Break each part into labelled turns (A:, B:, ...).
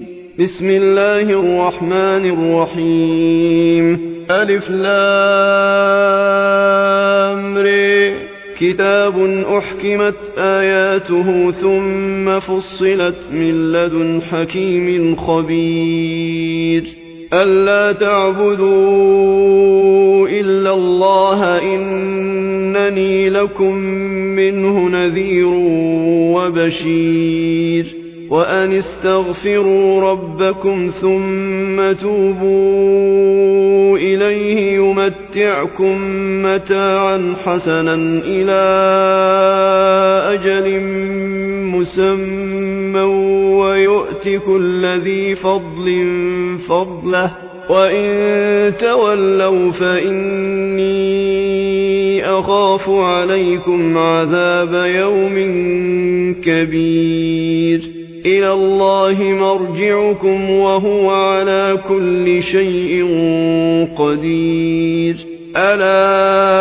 A: بسم الله الرحمن الرحيم ألف لام ر كتاب أحكمت آياته ثم فصلت من لدن حكيم خبير ألا تعبدوا إلا الله إنني لكم منه نذير وبشير وأن استغفروا ربكم ثم توبوا إليه يمتعكم متاعا حسنا إلى أجل مسمى ويؤت كل ذي فضل فضله وإن تولوا فإني أخاف عليكم عذاب يوم كبير إلى الله مرجعكم وهو على كل شيء قدير ألا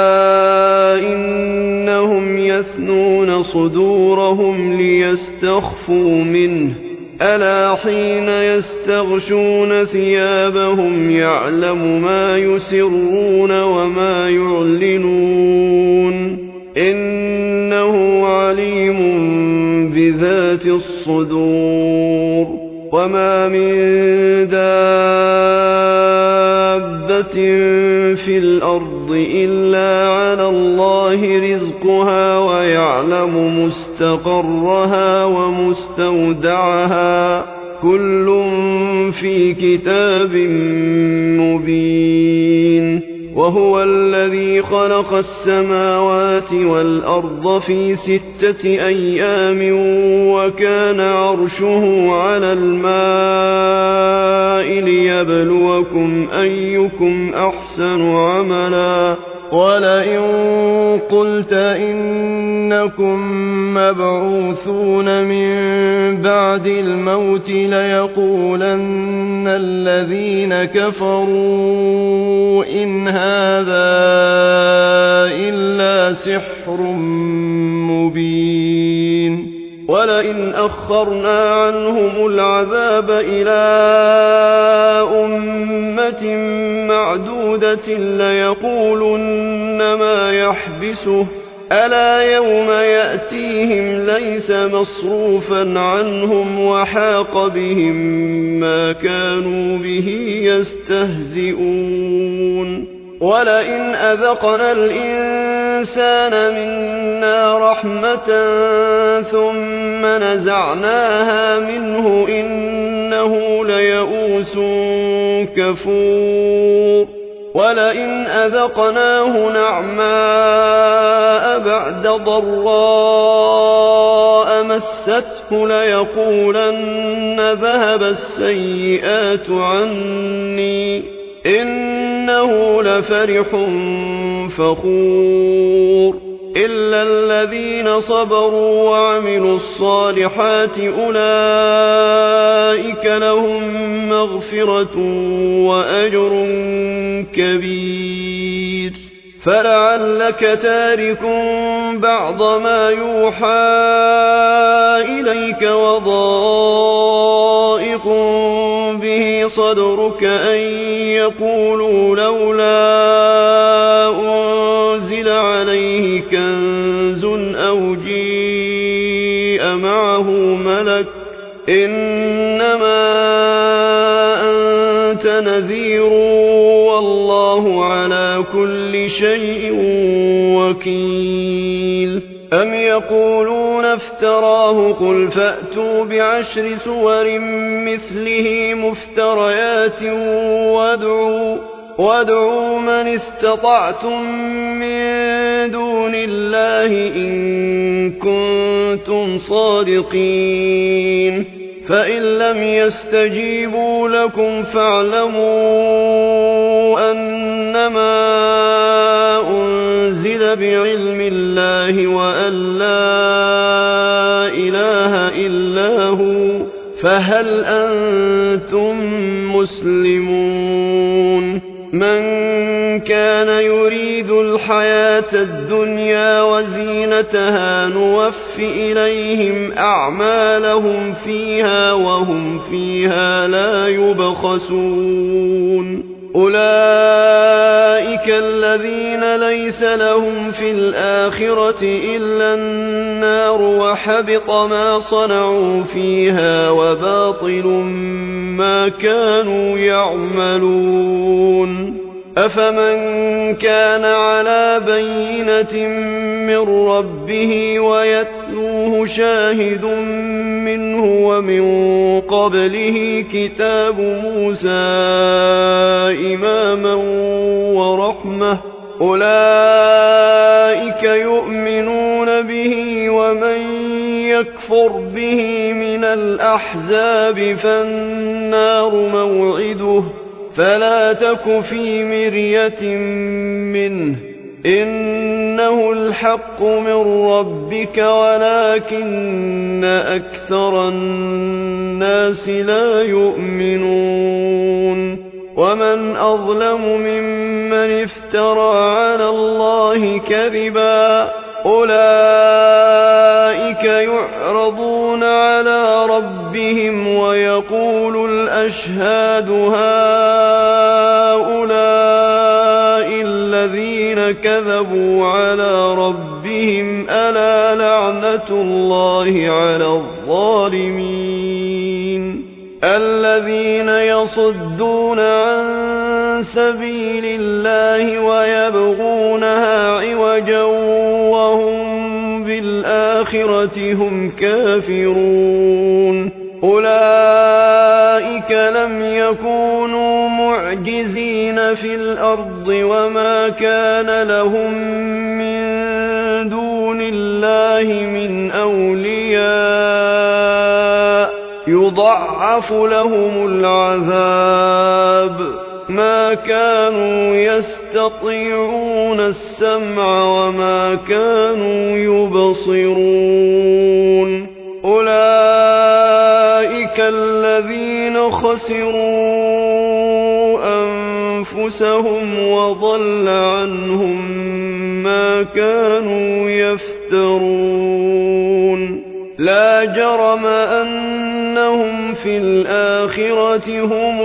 A: إنهم يثنون صدورهم ليستخفوا منه ألا حين يستغشون ثيابهم يعلم ما يسرون وما يعلنون إنه عليم بذات الصدور وما من دابة في الأرض إلا على الله رزقها ويعلم مستقرها ومستودعها كل في كتاب مبين وهو الذي خلق السماوات والأرض في 6 أيام وكان عرشه على الماء ليبلوكم أيكم أحسن عملا ولئن قلت إنكم مبعوثون من بعد الموت ليقولن الذين كفروا إن هذا إلا سحر مبين ولئن أخرنا عنهم العذاب إلى أمة معدودة ليقولن ما يحبسه ألا يوم يأتيهم ليس مصروفا عنهم وحاق بهم ما كانوا به يستهزئون ولئن أذقنا الإنسان منا رحمة ثم نزعناها منه إنه ليئوس كفور ولئن أذقناه نعماء بعد ضراء مسته ليقولن ذهب السيئات عني إنه لفرح فخور إلا الذين صبروا وعملوا الصالحات أولئك لهم مغفرة وأجر كبير فلعلك تارك بعض ما يوحى إليك وضائق به صدرك أن يقولوا لولا أنزل عليه كنز أو جيء معه ملك إنما أنت نذير والله على كل شيء وكيل أم يقولون افتراه قل فأتوا ب10 سور مثله مفتريات وادعوا من استطعتم من دون الله إن كنتم صادقين فإن لم يستجيبوا لكم فاعلموا أنما أنزل بعلم الله وأن لا إله إلا هو فهل أنتم مسلمون من كان يريد الحياة الدنيا وزينتها نوف إليهم أعمالهم فيها وهم فيها لا يبخسون أولئك الذين ليس لهم في الآخرة إلا النار وحبط ما صنعوا فيها وباطل ما كانوا يعملون أفمن كان على بينة من ربه ويتلوه شاهد منه ومن قبله كتاب موسى إماما ورحمة أولئك يؤمنون به ومن يكفر به من الأحزاب فالنار موعده فلا تك في مرية منه إنه الحق من ربك ولكن أكثر الناس لا يؤمنون ومن أظلم ممن افترى على الله كذبا أولئك يعرضون على ربهم ويقول الأشهاد هؤلاء الذين كذبوا على ربهم ألا لعنة الله على الظالمين الذين يصدون عن سبيل الله ويبغونها عوجا وهم بالآخرة هم كافرون أولئك لم يكونوا معجزين في الأرض وما كان لهم من دون الله من أولياء يضعف لهم العذاب ما كانوا يستطيعون السمع وما كانوا يبصرون أولئك الذين خسروا أنفسهم وضل عنهم ما كانوا يفترون لا جرم أنهم في الآخرة هم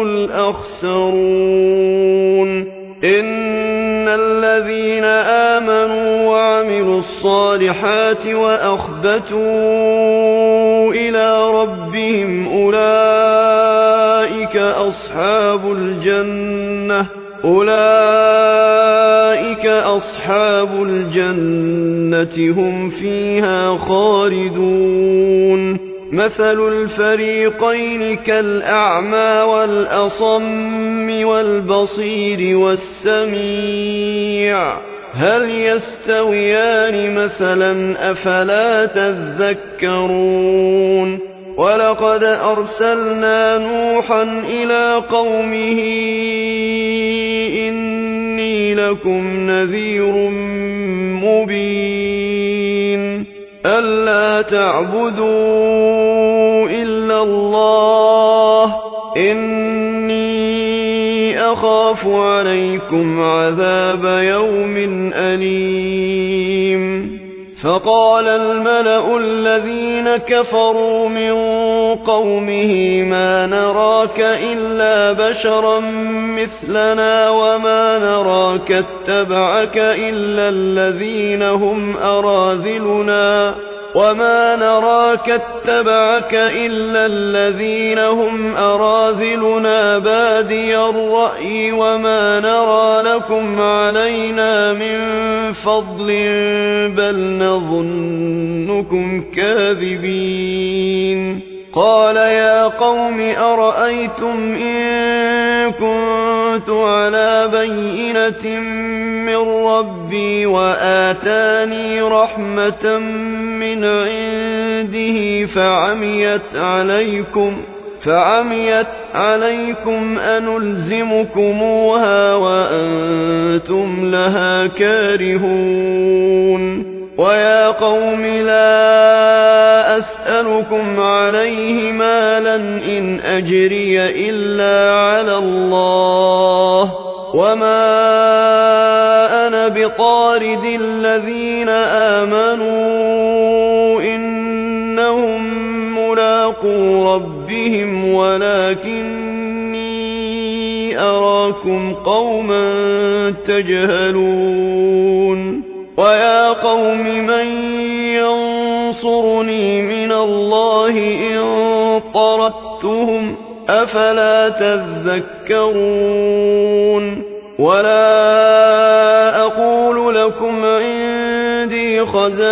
A: الأخسرون إن الذين آمنوا وعملوا الصالحات وأخبتوا إلى ربهم أولئك أصحاب الجنة هم فيها خالدون مثل الفريقين كالأعمى والأصم والبصير والسميع هل يستويان مثلا أفلا تذكرون ولقد أرسلنا نوحا إلى قومه إني لكم نذير مبين ألا تعبدوا إلا الله إني أخاف عليكم عذاب يوم أليم فقال الملأ الذين كفروا من قومه ما نراك إلا بشرا مثلنا وما نراك اتبعك إلا الذين هم أراذلنا بادي الرأي وما نرى لكم علينا من فضل بل نظنكم كاذبين قال يا قوم أرأيتم إن كنت على بينة من ربي وآتاني رحمة من عنده فعميت عليكم أنلزمكموها وأنتم لها كارهون ويا قوم لا أسألكم عليه مالا إن أجري إلا على الله وما أنا بطارد الذين آمنوا إنهم ملاقو ربهم ولكني أراكم قوما تجهلون ويا قوم من ينصرني من الله إن طردتهم أفلا تذكرون ولا أقول لكم عندي خزائن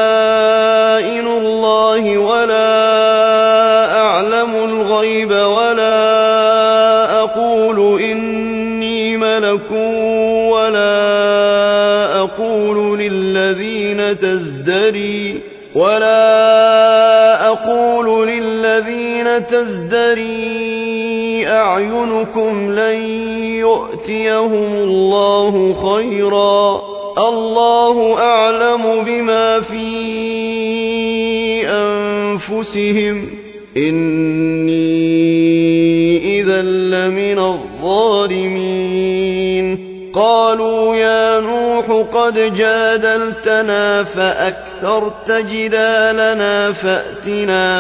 A: الله ولا أعلم الغيب ولا أقول إني ملك ولا أقول للذين تزدري أعينكم لن يؤتيهم الله خيرا الله أعلم بما في أنفسهم إني إذا لمن الظالمين قالوا يا نوح قد جادلتنا فأكثرت جدالنا فأتنا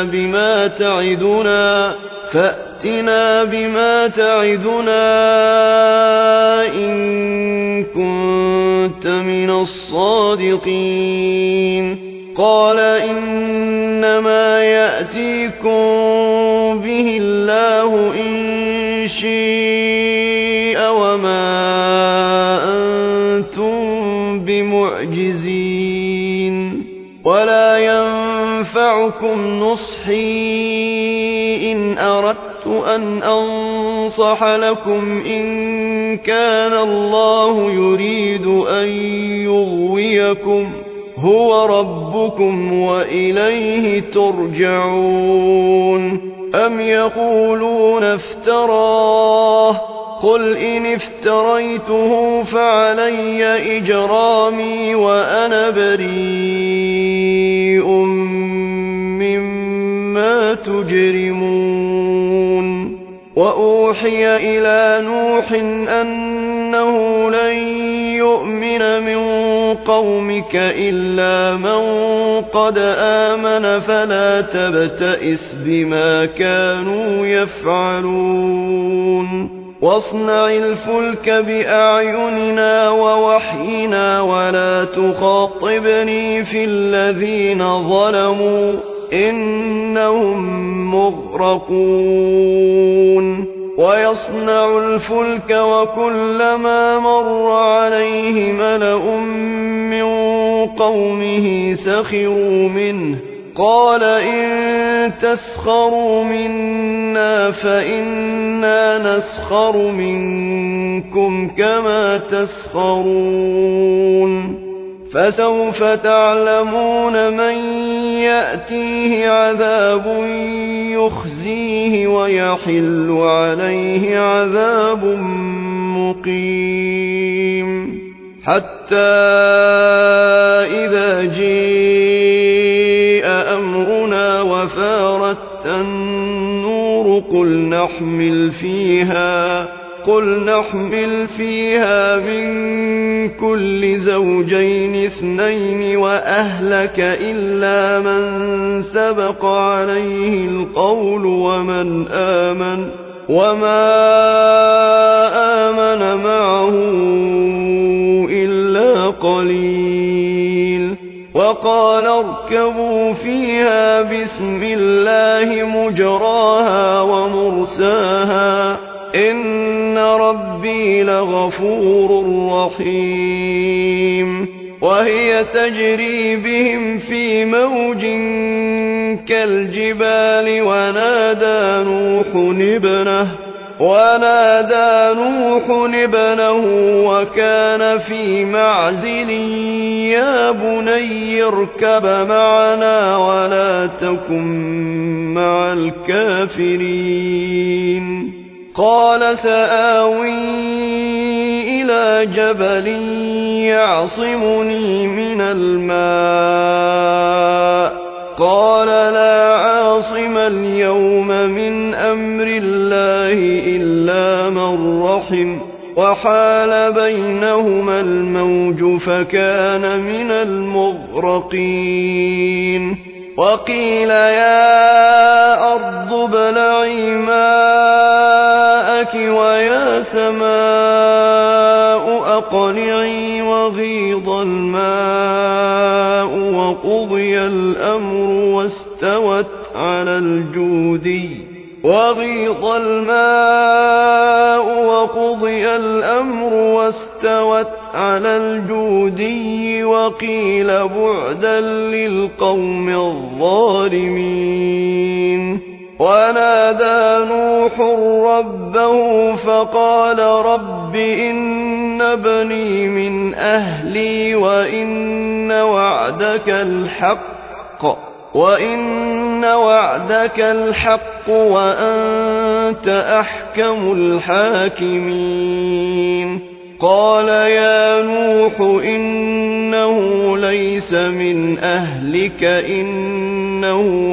A: بما تعدنا إن كنت من الصادقين قال إنما يأتيكم به الله إن شاء وما أنتم بمعجزين ولا ينفعكم نصحي إن أردت أن أنصح لكم إن كان الله يريد أن يغويكم هو ربكم وإليه ترجعون أم يقولون افتراه قل إن افتريته فعلي إجرامي وأنا بريء مما تجرمون وأوحي إلى نوح أنه لن يؤمن من قومك إلا من قد آمن فلا تبتئس بما كانوا يفعلون واصنع الفلك بأعيننا ووحينا ولا تخاطبني في الذين ظلموا إنهم مغرقون ويصنع الفلك وكلما مر عليه ملأ من قومه سخروا منه قال إن تسخروا منا فإنا نسخر منكم كما تسخرون فسوف تعلمون من يأتيه عذاب يخزيه ويحل عليه عذاب مقيم حتى إذا جاء أمرنا وفارت النور قل نحمل فيها من كل زوجين اثنين وأهلك إلا من سبق عليه القول وما آمن معه إلا قليل وقال اركبوا فيها بسم الله مجراها ومرساها إن ربي لغفور رحيم وهي تجري بهم في موج كالجبال ونادى نوح ابنه وكان في معزل يا بني اركب معنا ولا تكن مع الكافرين قال سآوي إلى جبل يعصمني من الماء قال لا عاصم اليوم من أمر الله إلا من رحم وحال بينهما الموج فكان من المغرقين وقيل يا أرض ابلعي ماءك ويا سماء أقلعي وغيض الماء وقضي الأمر واستوت على الجودي وقيل بعدا للقوم الظالمين ونادى نوح ربه فقال رب إن ابني من أهلي وإن وعدك الحق وأنت أحكم الحاكمين قال يا نوح إنه ليس من أهلك إنه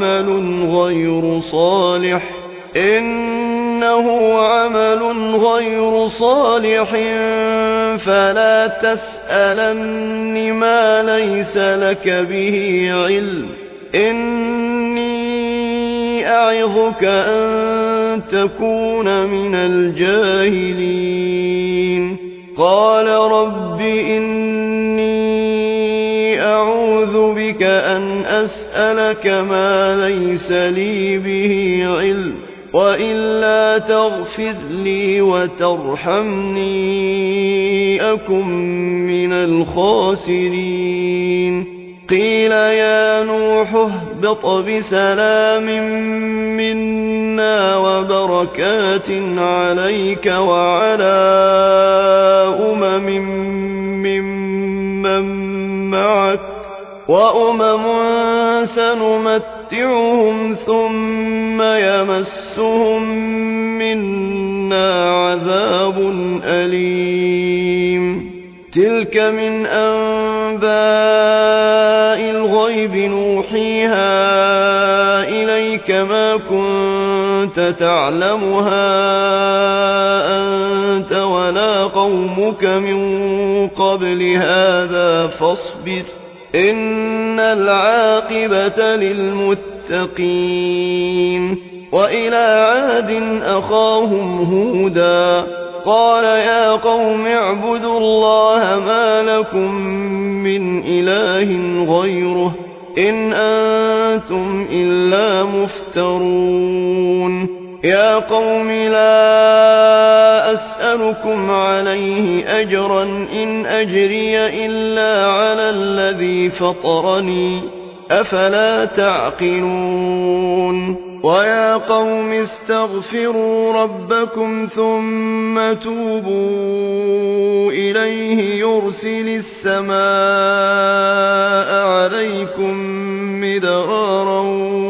A: عمل غير صالح فلا تسألن ما ليس لك به علم إني أعظك أن تكون من الجاهلين قال رب إني أعوذ بك أن أسألك ما ليس لي به علم وإلا تغفر لي وترحمني أكن من الخاسرين قيل يا نوح اهبط بسلام منا وبركات عليك وعلى ممن معك وأمم سنمتعهم ثم يمسهم منا عذاب أليم تلك من أنباء الغيب نوحيها إليك ما كنت تعلمها أنت ولا قومك من قبل هذا فاصبر إن العاقبة للمتقين وإلى عاد أخاهم هودا قال يا قوم اعبدوا الله ما لكم من إله غيره إن أنتم إلا مفترون يا قوم لا أسألكم عليه أجرا إن أجري إلا على الذي فطرني أفلا تعقلون ويا قوم استغفروا ربكم ثم توبوا إليه يرسل السماء عليكم مدرارا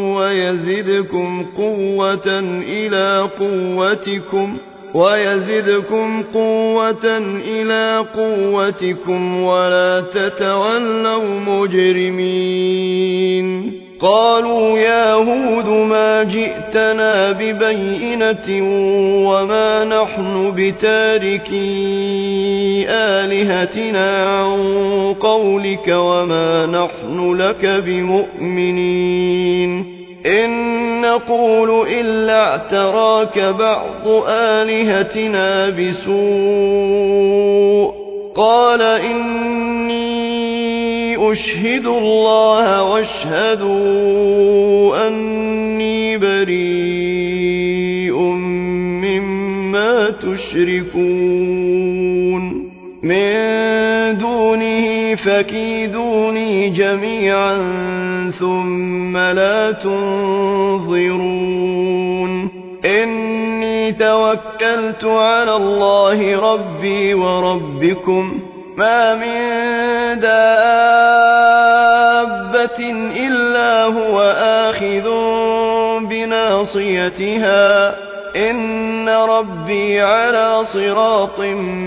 A: ويزدكم قوة إلى قوتكم ولا تتولوا مجرمين قالوا يا هود ما جئتنا ببينة وما نحن بتاركي آلهتنا عن قولك وما نحن لك بمؤمنين إن نقول إلا اعتراك بعض آلهتنا بسوء قال إني أشهد الله واشهدوا أني بريء مما تشركون من دونه فكيدوني جميعا ثم لا تنظرون إني توكلت على الله ربي وربكم ما من دابة إلا هو آخذ بناصيتها إن ربي على صراط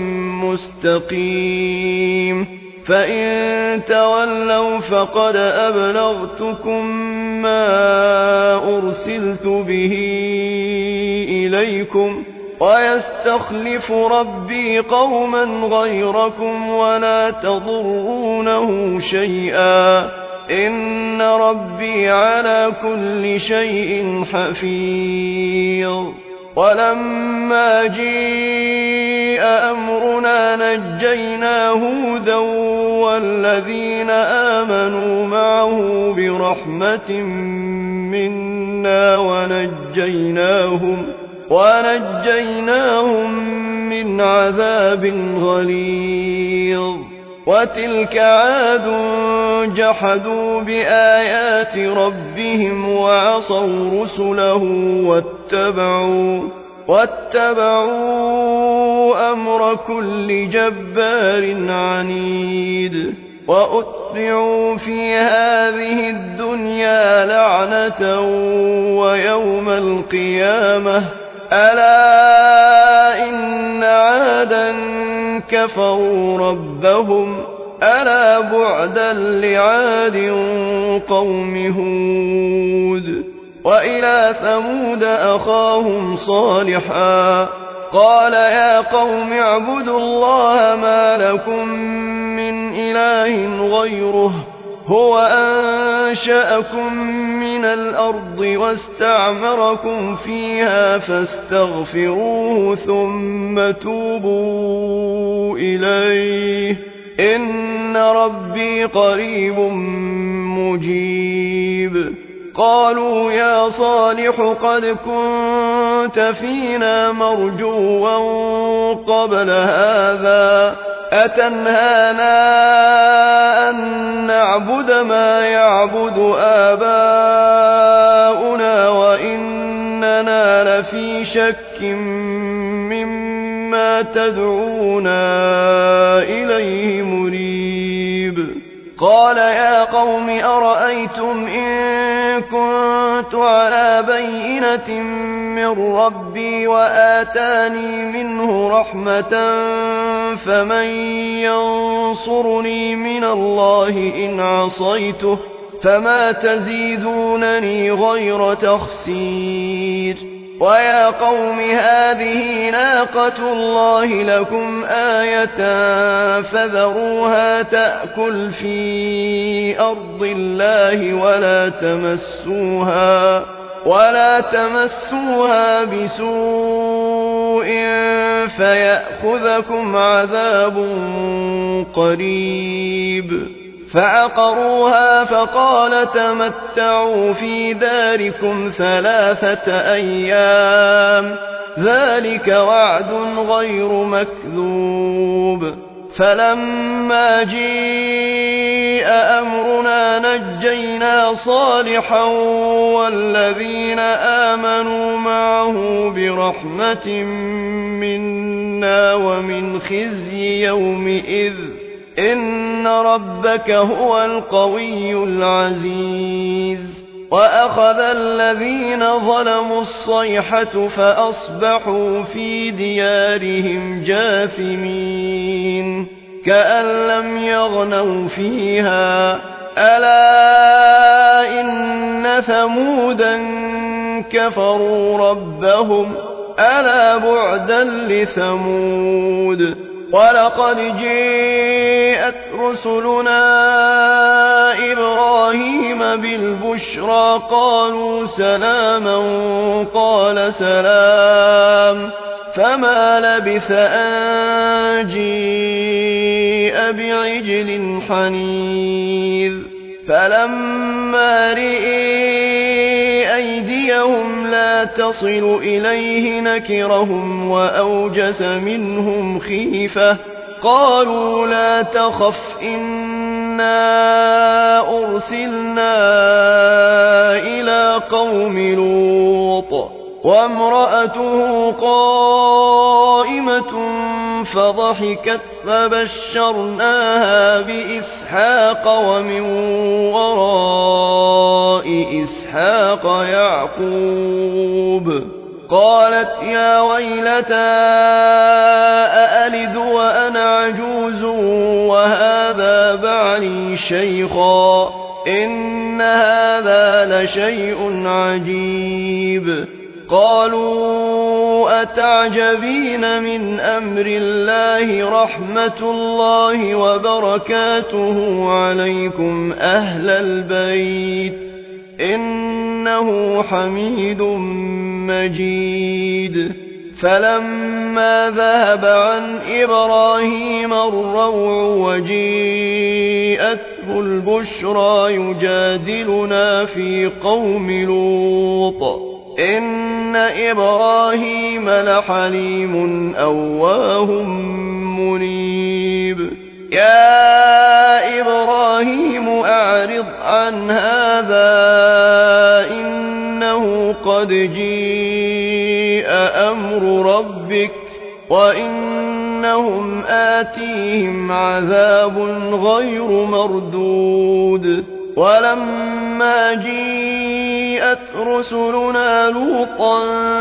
A: مستقيم فإن تولوا فقد أبلغتكم ما أرسلت به إليكم ويستخلف ربي قوما غيركم ولا تضرونه شيئا إن ربي على كل شيء حفيظ ولما جيء أمرنا نجينا هودا والذين آمنوا معه برحمة منا ونجيناهم من عذاب غليظ وتلك عاد جحدوا بآيات ربهم وعصوا رسله واتبعوا أمر كل جبار عنيد وأتبعوا في هذه الدنيا لعنة ويوم القيامة ألا إن عادا كفروا ربهم ألا بعدا لعاد قوم هود وإلى ثمود أخاهم صالحا قال يا قوم اعبدوا الله ما لكم من إله غيره هو أنشأكم من الأرض واستعمركم فيها فاستغفروه ثم توبوا إليه إن ربي قريب مجيب قالوا يا صالح قد كنت فينا مرجوا قبل هذا أتنهانا أن نعبد ما يعبد آباؤنا وإننا لفي شك مما تدعونا إليه مريب قال يا قوم أرأيتم إن كنت على بينة من ربي وآتاني منه رحمة فمن ينصرني من الله إن عصيته فما تزيدونني غير تخسير ويا قوم هذه ناقة الله لكم آية فذروها تأكل في أرض الله ولا تمسوها بسوء فيأخذكم عذاب قريب فعقروها فقال تمتعوا في داركم 3 أيام ذلك وعد غير مكذوب فلما جيء أمرنا نجينا صالحا والذين آمنوا معه برحمة منا ومن خزي يومئذ إن ربك هو القوي العزيز وأخذ الذين ظلموا الصيحة فأصبحوا في ديارهم جاثمين كأن لم يغنوا فيها ألا إن ثمودا كفروا ربهم ألا بعدا لثمود ولقد جاءت رسلنا إبراهيم بالبشرى قالوا سلاما قال سلام فما لبث أن جيء بعجل حنيذ فلما رئي أيديهم لا تصل إليه نكرهم وأوجس منهم خيفة قالوا لا تخف إنا أرسلنا إلى قوم لوط وامرأته قائمة فضحكت فبشرناها بإسحاق ومن وراء إسحاق يعقوب قالت يا ويلتى أألد وأنا عجوز وهذا بعلي شيخا إن هذا لشيء عجيب قالوا تعجبين من أمر الله رحمة الله وبركاته عليكم أهل البيت إنه حميد مجيد فلما ذهب عن إبراهيم الروع وجيءته البشرى يجادلنا في قوم لوط إن إبراهيم لحليم أواه منيب يا إبراهيم أعرض عن هذا إنه قد جيء أمر ربك وإنهم آتيهم عذاب غير مردود ولما جيءت رسلنا لوطا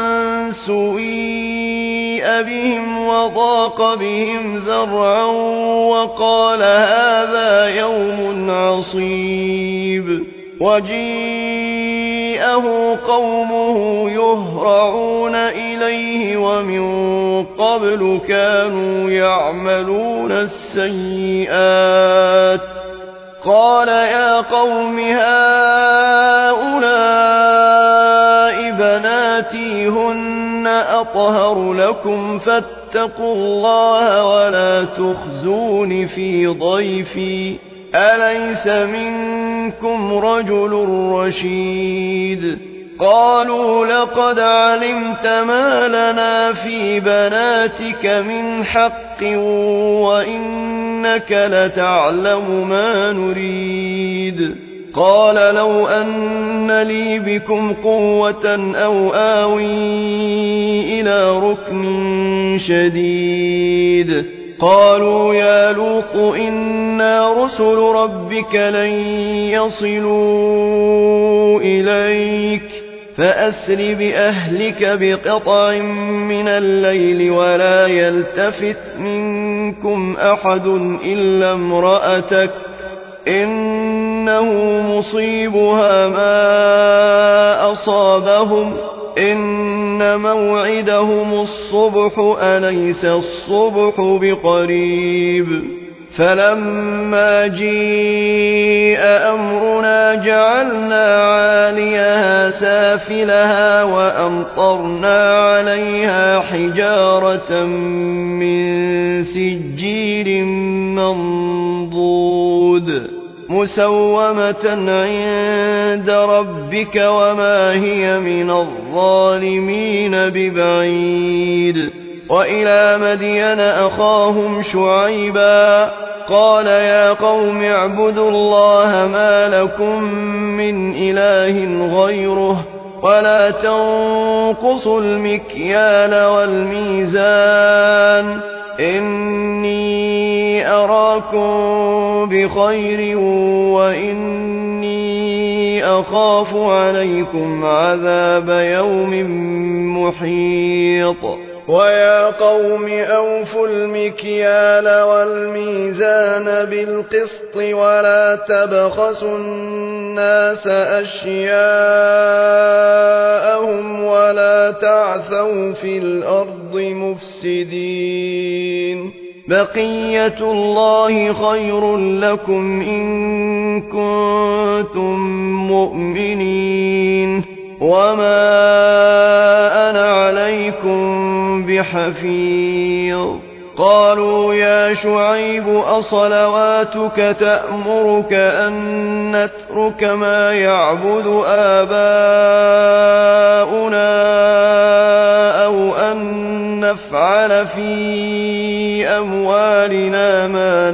A: سوء بهم وضاق بهم ذرعا وقال هذا يوم عصيب وجيءه قومه يهرعون إليه ومن قبل كانوا يعملون السيئات قال يا قوم هؤلاء بناتي هن أطهر لكم فاتقوا الله ولا تخزون في ضيفي أليس منكم رجل رشيد قالوا لقد علمت ما لنا في بناتك من حق وإنك لتعلم ما نريد قال لو أن لي بكم قوة أو آوي إلى ركن شديد قالوا يا لوط إنا رسل ربك لن يصلوا إليك فأسر بأهلك بقطع من الليل ولا يلتفت منكم أحد إلا امرأتك إنه مصيبها ما أصابهم إن موعدهم الصبح أليس الصبح بقريب فلما جيء أمرنا جعلنا عاليها سافلها وأمطرنا عليها حجارة من سجيل منضود مسومة عند ربك وما هي من الظالمين ببعيد وإلى مدين أخاهم شعيبا قال يا قوم اعبدوا الله ما لكم من إله غيره ولا تنقصوا المكيال والميزان إني أراكم بخير وإني أخاف عليكم عذاب يوم محيط ويا قوم أوفوا المكيال والميزان بالقسط ولا تبخسوا الناس أشياءهم ولا تعثوا في الأرض مفسدين بقية الله خير لكم إن كنتم مؤمنين وما أنا عليكم بحفيظ قالوا يا شعيب أصلواتك تأمرك أن نترك ما يعبد آباؤنا أو أن نفعل في أموالنا ما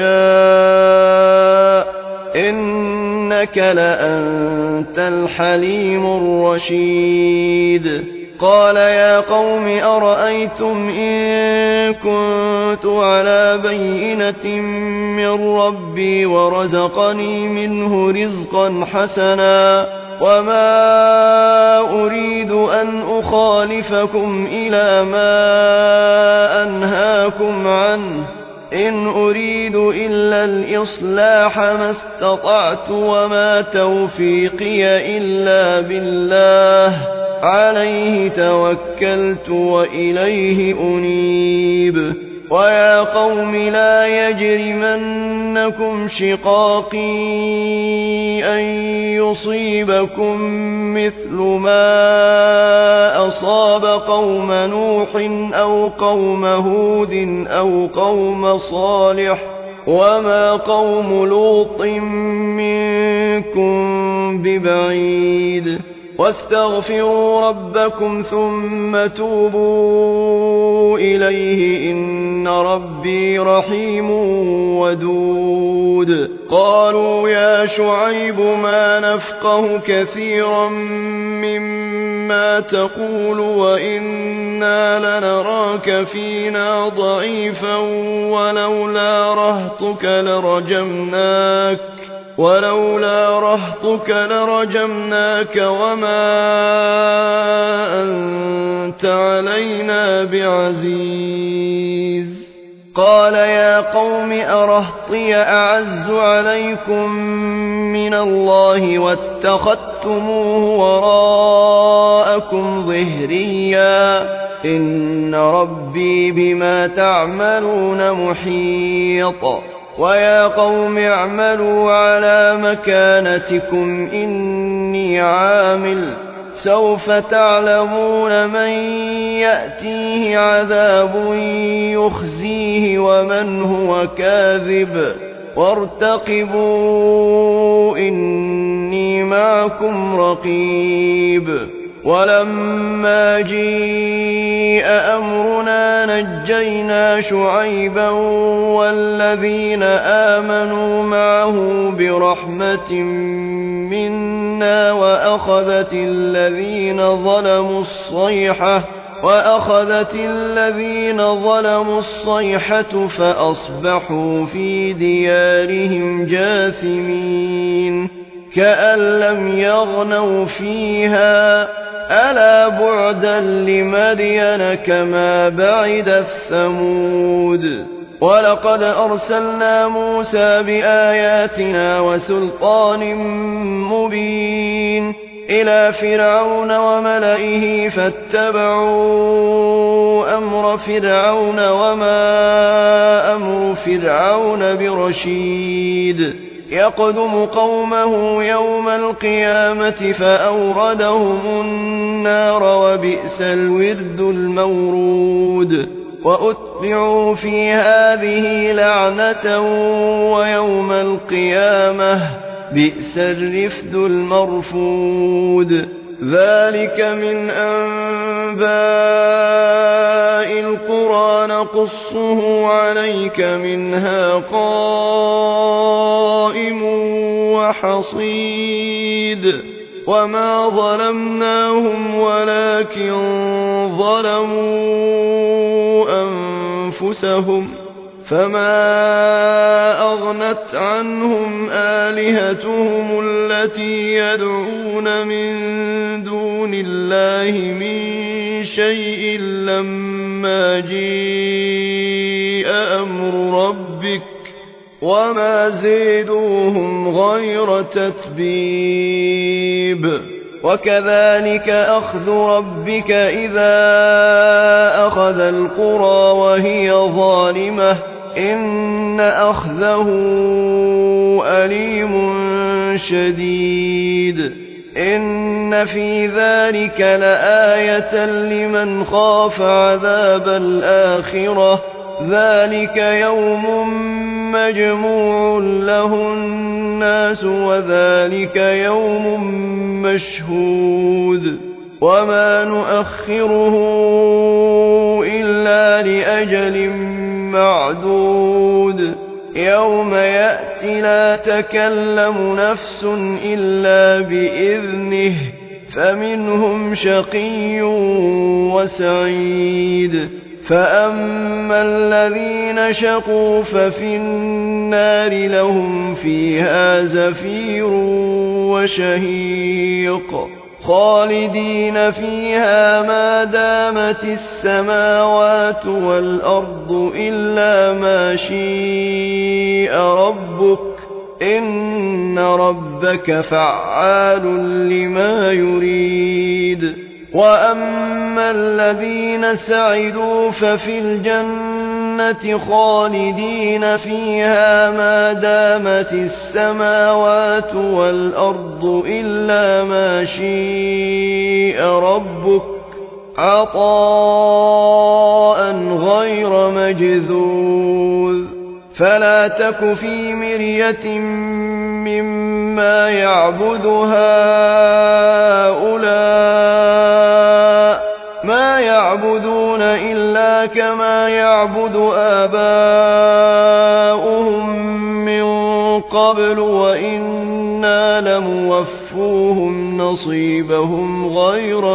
A: نشاء إنك لأنت الحليم الرشيد قال يا قوم أرأيتم إن كنت على بينة من ربي ورزقني منه رزقا حسنا وما أريد أن أخالفكم إلى ما أنهاكم عنه إن أريد إلا الإصلاح ما استطعت وما توفيقي إلا بالله عليه توكلت وإليه أنيب ويا قوم لا يجرمنكم شقاقي أن يصيبكم مثل ما أصاب قوم نوح أو قوم هود أو قوم صالح وما قوم لوط منكم ببعيد واستغفروا ربكم ثم توبوا إليه إن ربي رحيم ودود قالوا يا شعيب ما نفقه كثيرا مما تقول وإنا لنراك فينا ضعيفا ولولا رهطك لرجمناك وما أنت علينا بعزيز قال يا قوم أرهطي أعز عليكم من الله واتخذتموه وراءكم ظهريا إن ربي بما تعملون محيط ويا قوم اعملوا على مكانتكم إني عامل سوف تعلمون من يأتيه عذاب يخزيه ومن هو كاذب وارتقبوا إني معكم رقيب ولما جيء أمرنا نجينا شعيبا والذين آمنوا معه برحمة منا وأخذت الذين ظلموا الصيحة فأصبحوا في ديارهم جاثمين كأن لم يغنوا فيها ألا بعدا لمدين كما بعد الثمود ولقد أرسلنا موسى بآياتنا وسلطان مبين إلى فرعون وملئه فاتبعوا أمر فرعون وما أمر فرعون برشيد يقدم قومه يوم القيامة فأوردهم النار وبئس الورد المورود وأتبعوا في هذه لعنة ويوم القيامة بئس الرفد المرفود ذلك من أنباء القرى نقصه عليك منها قائم وحصيد وما ظلمناهم ولكن ظلموا أنفسهم فما أغنت عنهم آلهتهم التي يدعون من دون الله من شيء لما جيء أمر ربك وما زيدوهم غير تتبيب وكذلك أخذ ربك إذا أخذ القرى وهي ظالمة إن أخذه أليم شديد إن في ذلك لآية لمن خاف عذاب الآخرة ذلك يوم مجموع له الناس وذلك يوم مشهود وما نؤخره إلا لأجل معدود يوم يأتي لا تكلم نفس إلا بإذنه فمنهم شقي وسعيد فأما الذين شقوا ففي النار لهم فيها زفير وشهيق خالدين فيها ما دامت السماوات والأرض إلا ما شاء ربك إن ربك فعال لما يريد وأما الذين سعدوا ففي الجنة خالدين فيها ما دامت السماوات والأرض إلا ما شاء ربك عطاء غير مجذوذ فلا تك في مرية مما يعبد هؤلاء ما يعبدون إلا كما يعبد آباؤهم من قبل وإنا لموفوهم نصيبهم غير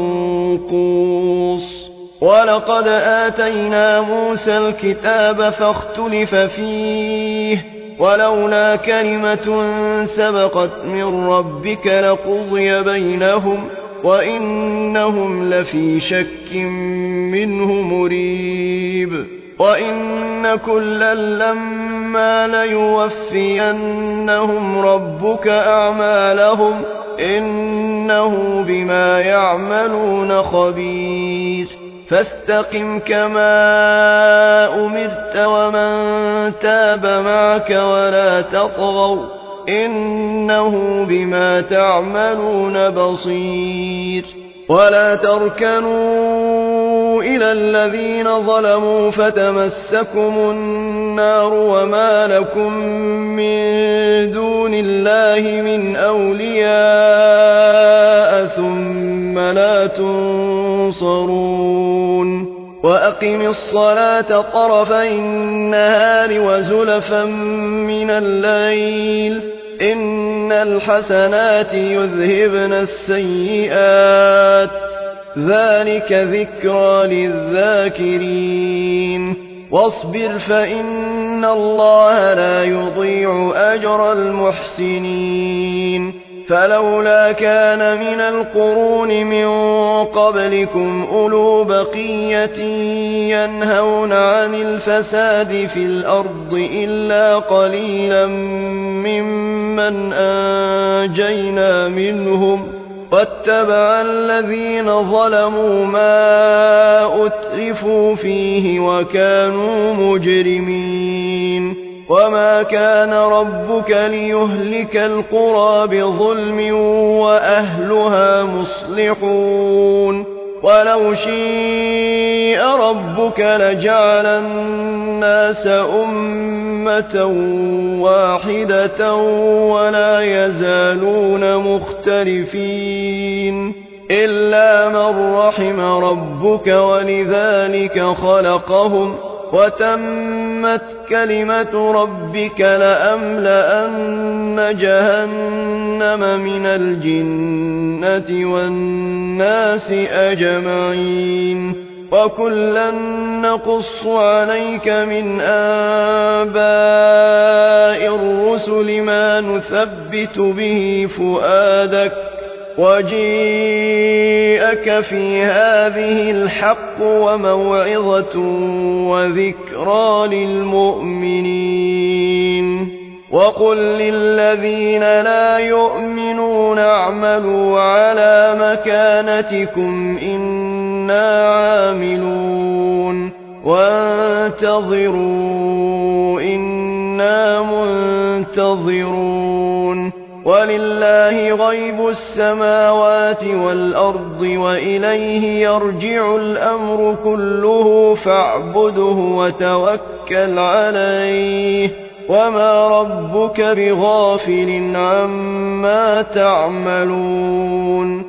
A: منقوص ولقد آتينا موسى الكتاب فاختلف فيه ولولا كلمة سبقت من ربك لقضي بينهم وإنهم لفي شك منه مريب وإن كلا لما ليوفينهم ربك أعمالهم إنه بما يعملون خبير فاستقم كما أمرت ومن تاب معك ولا تطغوا إنه بما تعملون بصير ولا تركنوا إلى الذين ظلموا فتمسكم النار وما لكم من دون الله من أولياء ثم لا تنصرون وأقم الصلاة طرفي النهار وزلفا من الليل إن الحسنات يذهبن السيئات ذلك ذكرى للذاكرين واصبر فإن الله لا يضيع أجر المحسنين فلولا كان من القرون من قبلكم أولو بقية ينهون عن الفساد في الأرض إلا قليلا ممن أنجينا منهم واتبع الذين ظلموا ما أترفوا فيه وكانوا مجرمين وما كان ربك ليهلك القرى بظلم وأهلها مصلحون ولو شيء ربك لجعل الناس أمة واحدة ولا يزالون مختلفين إلا من رحم ربك ولذلك خلقهم وتمت كلمة ربك لأملأن جهنم من الجنة والناس أجمعين وكلا نقص عليك من أنباء الرسل ما نثبت به فؤادك وجيءك في هذه الحق وموعظة وذكرى للمؤمنين وقل للذين لا يؤمنون اعملوا على مكانتكم إنا عاملون وانتظروا إنا منتظرون ولله غيب السماوات والأرض وإليه يرجع الأمر كله فاعبده وتوكل عليه وما ربك بغافل عما تعملون